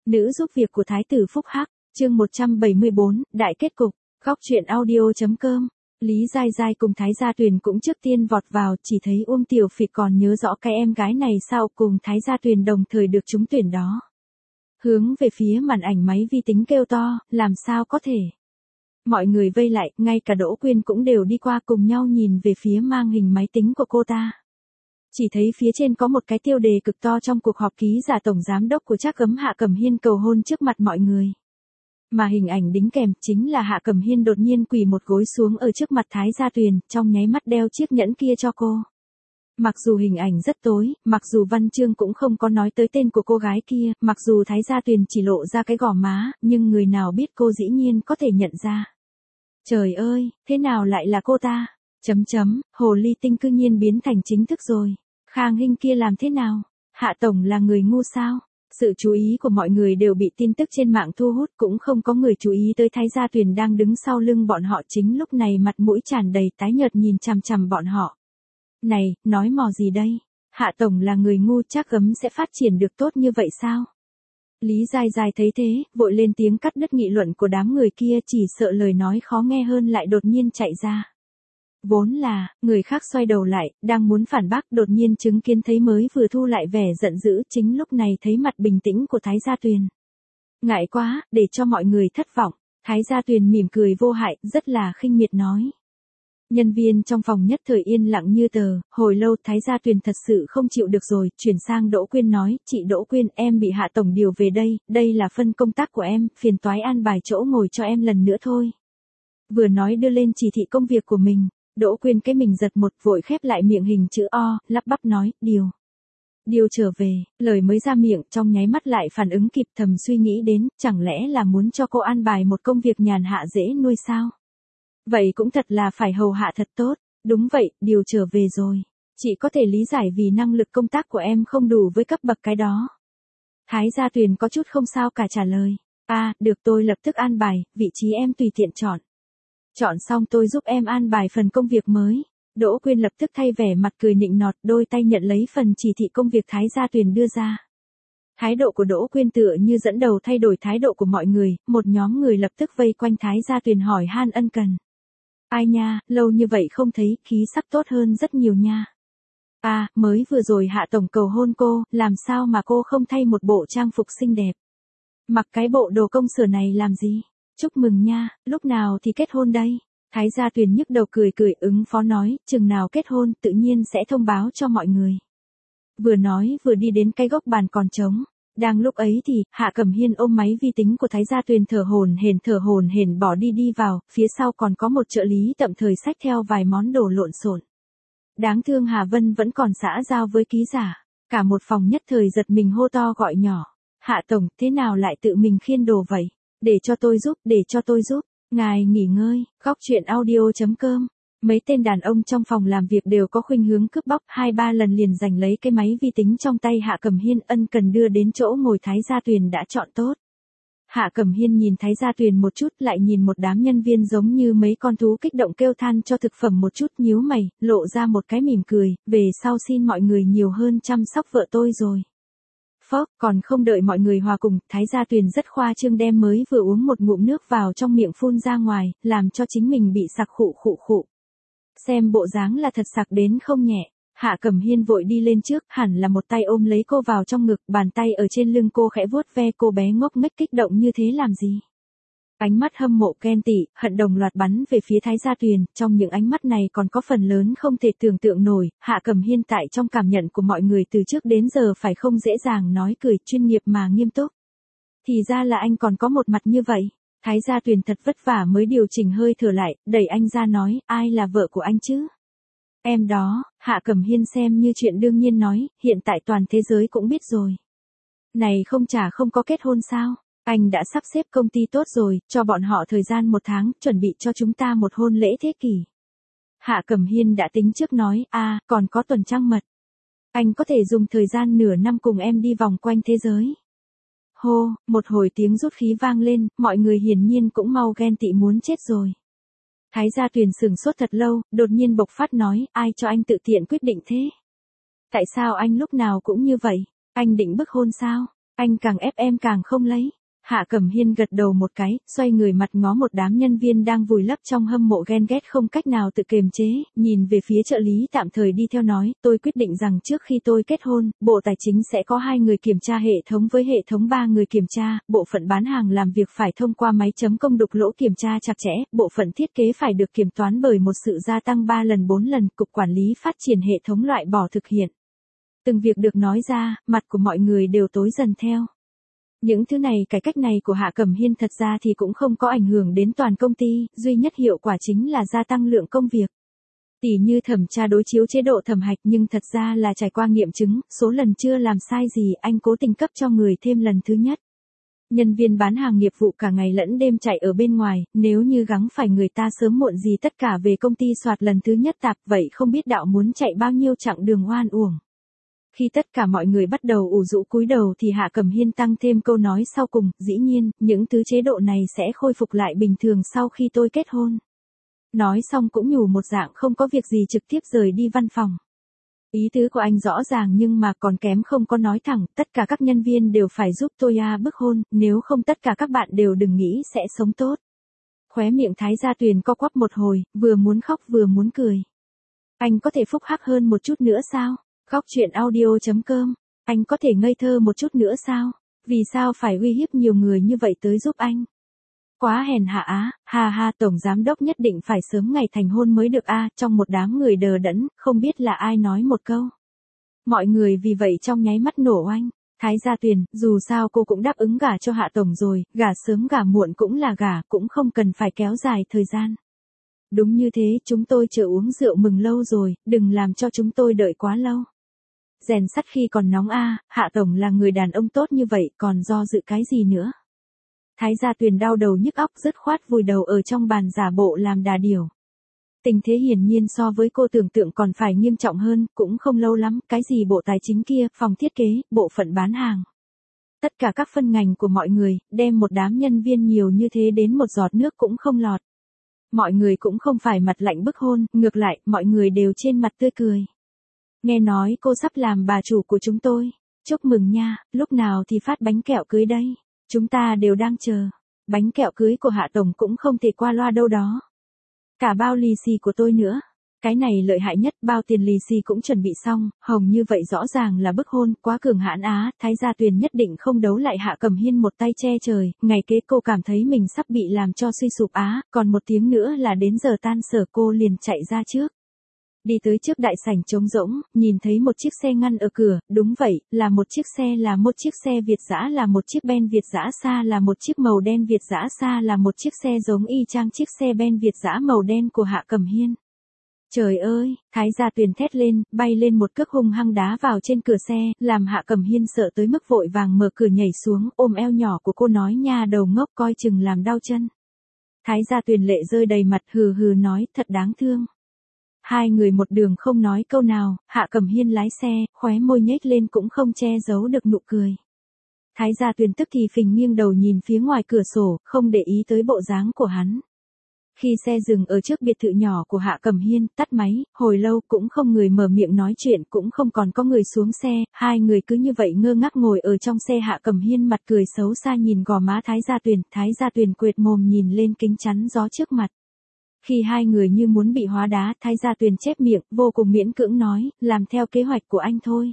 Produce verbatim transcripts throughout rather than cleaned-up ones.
Nữ giúp việc của Thái tử Phúc Hắc, chương một trăm bảy mươi bốn, đại kết cục, góc truyện audio.com. Lý Giai Giai cùng Thái Gia Tuyền cũng trước tiên vọt vào, chỉ thấy Uông Tiểu Phịch còn nhớ rõ cái em gái này sao cùng Thái Gia Tuyền đồng thời được trúng tuyển đó. Hướng về phía màn ảnh máy vi tính kêu to, làm sao có thể. Mọi người vây lại, ngay cả Đỗ Quyên cũng đều đi qua cùng nhau nhìn về phía mang hình máy tính của cô ta. Chỉ thấy phía trên có một cái tiêu đề cực to trong cuộc họp ký giả tổng giám đốc của Trác Ấm Hạ Cẩm Hiên cầu hôn trước mặt mọi người. Mà hình ảnh đính kèm chính là Hạ Cẩm Hiên đột nhiên quỳ một gối xuống ở trước mặt Thái Gia Tuyền, trong nháy mắt đeo chiếc nhẫn kia cho cô. Mặc dù hình ảnh rất tối, mặc dù văn chương cũng không có nói tới tên của cô gái kia, mặc dù Thái Gia Tuyền chỉ lộ ra cái gò má, nhưng người nào biết cô dĩ nhiên có thể nhận ra. Trời ơi, thế nào lại là cô ta? Chấm chấm, hồ ly tinh cư nhiên biến thành chính thức rồi. Khang Hinh kia làm thế nào? Hạ Tổng là người ngu sao? Sự chú ý của mọi người đều bị tin tức trên mạng thu hút, cũng không có người chú ý tới Thái Gia Tuyền đang đứng sau lưng bọn họ chính lúc này mặt mũi tràn đầy tái nhợt nhìn chằm chằm bọn họ. Này, nói mò gì đây? Hạ Tổng là người ngu Trác Ấm sẽ phát triển được tốt như vậy sao? Lý Giai Giai thấy thế, vội lên tiếng cắt đứt nghị luận của đám người kia, chỉ sợ lời nói khó nghe hơn lại đột nhiên chạy ra. Vốn là, người khác xoay đầu lại, đang muốn phản bác, đột nhiên chứng kiến thấy mới vừa thu lại vẻ giận dữ, chính lúc này thấy mặt bình tĩnh của Thái Gia Tuyền. Ngại quá, để cho mọi người thất vọng, Thái Gia Tuyền mỉm cười vô hại, rất là khinh miệt nói. Nhân viên trong phòng nhất thời yên lặng như tờ, hồi lâu Thái Gia Tuyền thật sự không chịu được rồi, chuyển sang Đỗ Quyên nói, chị Đỗ Quyên, em bị Hạ Tổng điều về đây, đây là phân công tác của em, phiền toái an bài chỗ ngồi cho em lần nữa thôi. Vừa nói đưa lên chỉ thị công việc của mình, Đỗ Quyên cái mình giật một vội khép lại miệng hình chữ O, lắp bắp nói, điều. Điều trở về, lời mới ra miệng trong nháy mắt lại phản ứng kịp thầm suy nghĩ đến, chẳng lẽ là muốn cho cô an bài một công việc nhàn hạ dễ nuôi sao? Vậy cũng thật là phải hầu hạ thật tốt, đúng vậy, điều trở về rồi. Chị có thể lý giải vì năng lực công tác của em không đủ với cấp bậc cái đó. Thái Gia Tuyền có chút không sao cả trả lời. À, được tôi lập tức an bài, vị trí em tùy tiện chọn. Chọn xong tôi giúp em an bài phần công việc mới. Đỗ Quyên lập tức thay vẻ mặt cười nịnh nọt, đôi tay nhận lấy phần chỉ thị công việc Thái Gia Tuyền đưa ra. Thái độ của Đỗ Quyên tựa như dẫn đầu thay đổi thái độ của mọi người, một nhóm người lập tức vây quanh Thái Gia Tuyền hỏi han ân cần. Ai nha, lâu như vậy không thấy, khí sắc tốt hơn rất nhiều nha. À, mới vừa rồi Hạ Tổng cầu hôn cô, làm sao mà cô không thay một bộ trang phục xinh đẹp. Mặc cái bộ đồ công sở này làm gì? Chúc mừng nha, lúc nào thì kết hôn đây? Thái Gia Tuyền nhức đầu cười cười ứng phó nói, chừng nào kết hôn tự nhiên sẽ thông báo cho mọi người. Vừa nói vừa đi đến cái góc bàn còn trống. Đang lúc ấy thì, Hạ Cẩm Hiên ôm máy vi tính của Thái Gia Tuyền thở hổn hển thở hổn hển bỏ đi đi vào, phía sau còn có một trợ lý tạm thời xách theo vài món đồ lộn xộn. Đáng thương Hà Vân vẫn còn xã giao với ký giả, cả một phòng nhất thời giật mình hô to gọi nhỏ. Hạ Tổng, thế nào lại tự mình khiêng đồ vậy? Để cho tôi giúp, để cho tôi giúp. Ngài nghỉ ngơi, góc truyện audio.com. Mấy tên đàn ông trong phòng làm việc đều có khuynh hướng cướp bóc, hai ba lần liền giành lấy cái máy vi tính trong tay Hạ Cẩm Hiên ân cần đưa đến chỗ ngồi Thái Gia Tuyền đã chọn tốt. Hạ Cẩm Hiên nhìn Thái Gia Tuyền một chút lại nhìn một đám nhân viên giống như mấy con thú kích động kêu than cho thực phẩm một chút nhíu mày, lộ ra một cái mỉm cười, về sau xin mọi người nhiều hơn chăm sóc vợ tôi rồi. Phốc, còn không đợi mọi người hòa cùng, Thái Gia Tuyền rất khoa trương đem mới vừa uống một ngụm nước vào trong miệng phun ra ngoài, làm cho chính mình bị sặc khụ khụ khụ. Xem bộ dáng là thật sặc đến không nhẹ. Hạ Cẩm Hiên vội đi lên trước, hẳn là một tay ôm lấy cô vào trong ngực, bàn tay ở trên lưng cô khẽ vuốt ve cô bé ngốc nghếch kích động như thế làm gì. Ánh mắt hâm mộ ghen tị, hận đồng loạt bắn về phía Thái Gia Tuyền, trong những ánh mắt này còn có phần lớn không thể tưởng tượng nổi, Hạ Cẩm Hiên tại trong cảm nhận của mọi người từ trước đến giờ phải không dễ dàng nói cười chuyên nghiệp mà nghiêm túc. Thì ra là anh còn có một mặt như vậy. Thái Gia Tuyền thật vất vả mới điều chỉnh hơi thở lại, đẩy anh ra nói, ai là vợ của anh chứ? Em đó, Hạ Cẩm Hiên xem như chuyện đương nhiên nói, hiện tại toàn thế giới cũng biết rồi. Này không chả không có kết hôn sao? Anh đã sắp xếp công ty tốt rồi, cho bọn họ thời gian một tháng, chuẩn bị cho chúng ta một hôn lễ thế kỷ. Hạ Cẩm Hiên đã tính trước nói, à, còn có tuần trăng mật. Anh có thể dùng thời gian nửa năm cùng em đi vòng quanh thế giới. Hô, một hồi tiếng rút khí vang lên, mọi người hiển nhiên cũng mau ghen tị muốn chết rồi. Thái Gia Tuyền sửng sốt thật lâu, đột nhiên bộc phát nói, ai cho anh tự tiện quyết định thế? Tại sao anh lúc nào cũng như vậy? Anh định bức hôn sao? Anh càng ép em càng không lấy. Hạ Cẩm Hiên gật đầu một cái, xoay người mặt ngó một đám nhân viên đang vùi lấp trong hâm mộ ghen ghét không cách nào tự kiềm chế, nhìn về phía trợ lý tạm thời đi theo nói, tôi quyết định rằng trước khi tôi kết hôn, Bộ Tài chính sẽ có hai người kiểm tra hệ thống với hệ thống ba người kiểm tra, bộ phận bán hàng làm việc phải thông qua máy chấm công đục lỗ kiểm tra chặt chẽ, bộ phận thiết kế phải được kiểm toán bởi một sự gia tăng ba lần bốn lần, cục quản lý phát triển hệ thống loại bỏ thực hiện. Từng việc được nói ra, mặt của mọi người đều tối dần theo. Những thứ này cải cách này của Hạ Cẩm Hiên thật ra thì cũng không có ảnh hưởng đến toàn công ty, duy nhất hiệu quả chính là gia tăng lượng công việc. Tỷ như thẩm tra đối chiếu chế độ thẩm hạch nhưng thật ra là trải qua nghiệm chứng, số lần chưa làm sai gì anh cố tình cấp cho người thêm lần thứ nhất. Nhân viên bán hàng nghiệp vụ cả ngày lẫn đêm chạy ở bên ngoài, nếu như gắng phải người ta sớm muộn gì tất cả về công ty soạt lần thứ nhất tạp vậy không biết đạo muốn chạy bao nhiêu chặng đường oan uổng. Khi tất cả mọi người bắt đầu ủ rũ cúi đầu thì Hạ Cẩm Hiên tăng thêm câu nói sau cùng, dĩ nhiên, những thứ chế độ này sẽ khôi phục lại bình thường sau khi tôi kết hôn. Nói xong cũng nhủ một dạng không có việc gì trực tiếp rời đi văn phòng. Ý tứ của anh rõ ràng nhưng mà còn kém không có nói thẳng, tất cả các nhân viên đều phải giúp tôi à bức hôn, nếu không tất cả các bạn đều đừng nghĩ sẽ sống tốt. Khóe miệng Thái Gia Tuyền co quắp một hồi, vừa muốn khóc vừa muốn cười. Anh có thể phúc hắc hơn một chút nữa sao? Khóc chuyện audio chấm com, anh có thể ngây thơ một chút nữa sao? Vì sao phải uy hiếp nhiều người như vậy tới giúp anh? Quá hèn hạ á, ha ha tổng giám đốc nhất định phải sớm ngày thành hôn mới được a, trong một đám người đờ đẫn, không biết là ai nói một câu. Mọi người vì vậy trong nháy mắt nổ oanh. Thái Gia Tuyền, dù sao cô cũng đáp ứng gả cho Hạ tổng rồi, gả sớm gả muộn cũng là gả, cũng không cần phải kéo dài thời gian. Đúng như thế, chúng tôi chờ uống rượu mừng lâu rồi, đừng làm cho chúng tôi đợi quá lâu. Rèn sắt khi còn nóng a, Hạ tổng là người đàn ông tốt như vậy, còn do dự cái gì nữa? Thái Gia Tuyền đau đầu nhức óc dứt khoát vùi đầu ở trong bàn giả bộ làm đà điểu. Tình thế hiển nhiên so với cô tưởng tượng còn phải nghiêm trọng hơn, cũng không lâu lắm, cái gì bộ tài chính kia, phòng thiết kế, bộ phận bán hàng. Tất cả các phân ngành của mọi người, đem một đám nhân viên nhiều như thế đến một giọt nước cũng không lọt. Mọi người cũng không phải mặt lạnh bức hôn, ngược lại, mọi người đều trên mặt tươi cười. Nghe nói cô sắp làm bà chủ của chúng tôi. Chúc mừng nha, lúc nào thì phát bánh kẹo cưới đây? Chúng ta đều đang chờ. Bánh kẹo cưới của Hạ tổng cũng không thể qua loa đâu đó. Cả bao lì xì của tôi nữa. Cái này lợi hại nhất, bao tiền lì xì cũng chuẩn bị xong, hồng như vậy rõ ràng là bức hôn, quá cường hãn á, Thái Gia Tuyền nhất định không đấu lại Hạ Cẩm Hiên một tay che trời, ngày kế cô cảm thấy mình sắp bị làm cho suy sụp á, còn một tiếng nữa là đến giờ tan sở cô liền chạy ra trước. Đi tới trước đại sảnh trống rỗng, nhìn thấy một chiếc xe ngăn ở cửa, đúng vậy, là một chiếc xe là một chiếc xe Việt dã là một chiếc Ben Việt dã xa là một chiếc màu đen Việt dã xa là một chiếc xe giống y chang chiếc xe Ben Việt dã màu đen của Hạ Cẩm Hiên. Trời ơi, Thái Gia Tuyền thét lên, bay lên một cước hung hăng đá vào trên cửa xe, làm Hạ Cẩm Hiên sợ tới mức vội vàng mở cửa nhảy xuống, ôm eo nhỏ của cô nói nha đầu ngốc coi chừng làm đau chân. Thái Gia Tuyền lệ rơi đầy mặt hừ hừ nói thật đáng thương. Hai người một đường không nói câu nào, Hạ Cẩm Hiên lái xe, khóe môi nhếch lên cũng không che giấu được nụ cười. Thái Gia Tuyền tức thì phình nghiêng đầu nhìn phía ngoài cửa sổ, không để ý tới bộ dáng của hắn. Khi xe dừng ở trước biệt thự nhỏ của Hạ Cẩm Hiên, tắt máy, hồi lâu cũng không người mở miệng nói chuyện, cũng không còn có người xuống xe, hai người cứ như vậy ngơ ngác ngồi ở trong xe. Hạ Cẩm Hiên mặt cười xấu xa nhìn gò má Thái Gia Tuyền, Thái Gia Tuyền quệt mồm nhìn lên kính chắn gió trước mặt. Khi hai người như muốn bị hóa đá, Thái Gia Tuyền chép miệng, vô cùng miễn cưỡng nói, làm theo kế hoạch của anh thôi.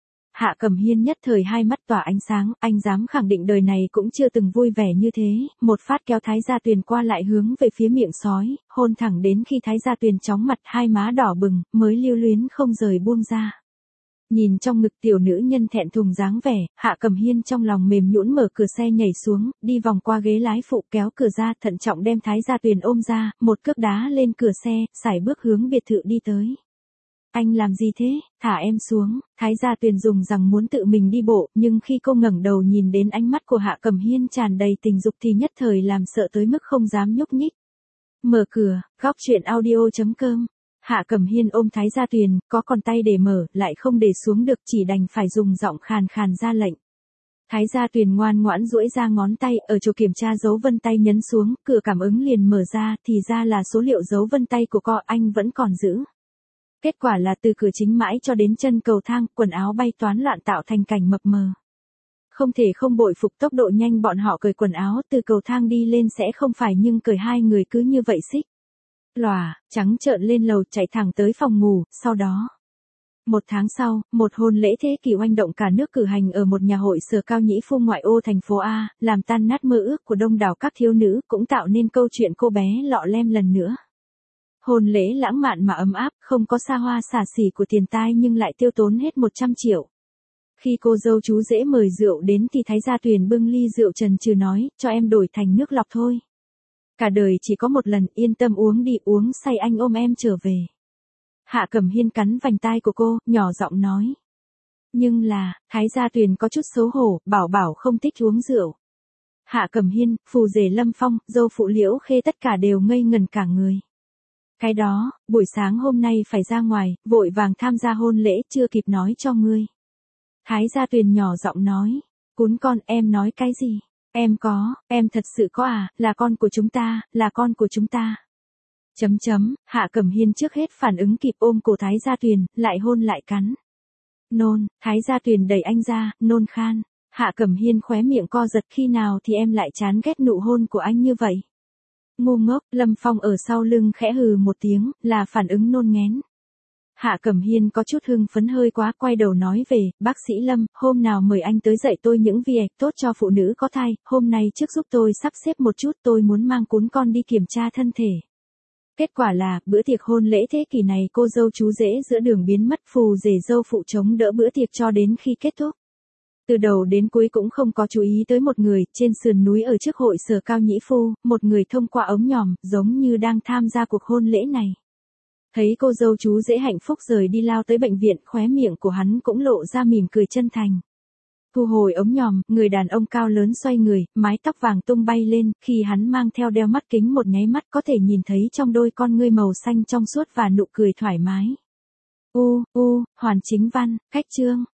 Hạ Cẩm Hiên nhất thời hai mắt tỏa ánh sáng, anh dám khẳng định đời này cũng chưa từng vui vẻ như thế, một phát kéo Thái Gia Tuyền qua lại hướng về phía miệng sói, hôn thẳng đến khi Thái Gia Tuyền chóng mặt hai má đỏ bừng, mới lưu luyến không rời buông ra. Nhìn trong ngực tiểu nữ nhân thẹn thùng dáng vẻ, Hạ Cẩm Hiên trong lòng mềm nhũn mở cửa xe nhảy xuống, đi vòng qua ghế lái phụ kéo cửa ra, thận trọng đem Thái Gia Tuyền ôm ra, một cước đá lên cửa xe, sải bước hướng biệt thự đi tới. Anh làm gì thế, thả em xuống, Thái Gia Tuyền dùng rằng muốn tự mình đi bộ, nhưng khi cô ngẩng đầu nhìn đến ánh mắt của Hạ Cẩm Hiên tràn đầy tình dục thì nhất thời làm sợ tới mức không dám nhúc nhích. Mở cửa, góc chuyện audio chấm com. Hạ Cẩm Hiên ôm Thái Gia Tuyền, có còn tay để mở, lại không để xuống được, chỉ đành phải dùng giọng khàn khàn ra lệnh. Thái Gia Tuyền ngoan ngoãn duỗi ra ngón tay, ở chỗ kiểm tra dấu vân tay nhấn xuống, cửa cảm ứng liền mở ra, thì ra là số liệu dấu vân tay của cô anh vẫn còn giữ. Kết quả là từ cửa chính mãi cho đến chân cầu thang, quần áo bay toán loạn tạo thành cảnh mập mờ. Không thể không bội phục tốc độ nhanh bọn họ cởi quần áo từ cầu thang đi lên sẽ không phải nhưng cởi hai người cứ như vậy xích. Lòa, trắng trợn lên lầu chạy thẳng tới phòng ngủ, sau đó. Một tháng sau, một hôn lễ thế kỷ oanh động cả nước cử hành ở một nhà hội sở cao nhĩ phu ngoại ô thành phố A, làm tan nát mơ ước của đông đảo các thiếu nữ, cũng tạo nên câu chuyện cô bé lọ lem lần nữa. Hôn lễ lãng mạn mà ấm áp, không có xa hoa xả xỉ của tiền tai nhưng lại tiêu tốn hết một trăm triệu. Khi cô dâu chú rể mời rượu đến thì Thái Gia Tuyền bưng ly rượu trần trừ nói, cho em đổi thành nước lọc thôi. Cả đời chỉ có một lần, yên tâm uống đi, uống say anh ôm em trở về. Hạ Cẩm Hiên cắn vành tai của cô, nhỏ giọng nói. Nhưng là, Thái Gia Tuyền có chút xấu hổ, bảo bảo không thích uống rượu. Hạ Cẩm Hiên, phù rể Lâm Phong, dâu phụ Liễu Khê tất cả đều ngây ngần cả người. Cái đó, buổi sáng hôm nay phải ra ngoài, vội vàng tham gia hôn lễ, chưa kịp nói cho ngươi. Thái Gia Tuyền nhỏ giọng nói, cún con, em nói cái gì? Em có, em thật sự có à, là con của chúng ta, là con của chúng ta. Chấm chấm, Hạ Cẩm Hiên trước hết phản ứng kịp ôm cổ Thái Gia Tuyền, lại hôn lại cắn. Nôn, Thái Gia Tuyền đẩy anh ra, nôn khan. Hạ Cẩm Hiên khóe miệng co giật, khi nào thì em lại chán ghét nụ hôn của anh như vậy. Ngu ngốc, Lâm Phong ở sau lưng khẽ hừ một tiếng, là phản ứng nôn nghén. Hạ Cẩm Hiên có chút hưng phấn hơi quá, quay đầu nói về, bác sĩ Lâm, hôm nào mời anh tới dạy tôi những việc tốt cho phụ nữ có thai, hôm nay trước giúp tôi sắp xếp một chút, tôi muốn mang cún con đi kiểm tra thân thể. Kết quả là, bữa tiệc hôn lễ thế kỷ này cô dâu chú rể giữa đường biến mất, phù rể dâu phụ chống đỡ bữa tiệc cho đến khi kết thúc. Từ đầu đến cuối cũng không có chú ý tới một người, trên sườn núi ở trước hội sở cao nhĩ phu, một người thông qua ống nhòm, giống như đang tham gia cuộc hôn lễ này. Thấy cô dâu chú rể hạnh phúc rời đi lao tới bệnh viện, khóe miệng của hắn cũng lộ ra mỉm cười chân thành. Thu hồi ống nhòm, người đàn ông cao lớn xoay người, mái tóc vàng tung bay lên, khi hắn mang theo đeo mắt kính một nháy mắt có thể nhìn thấy trong đôi con ngươi màu xanh trong suốt và nụ cười thoải mái. U, u, Hoàn Chính Văn, cách chương.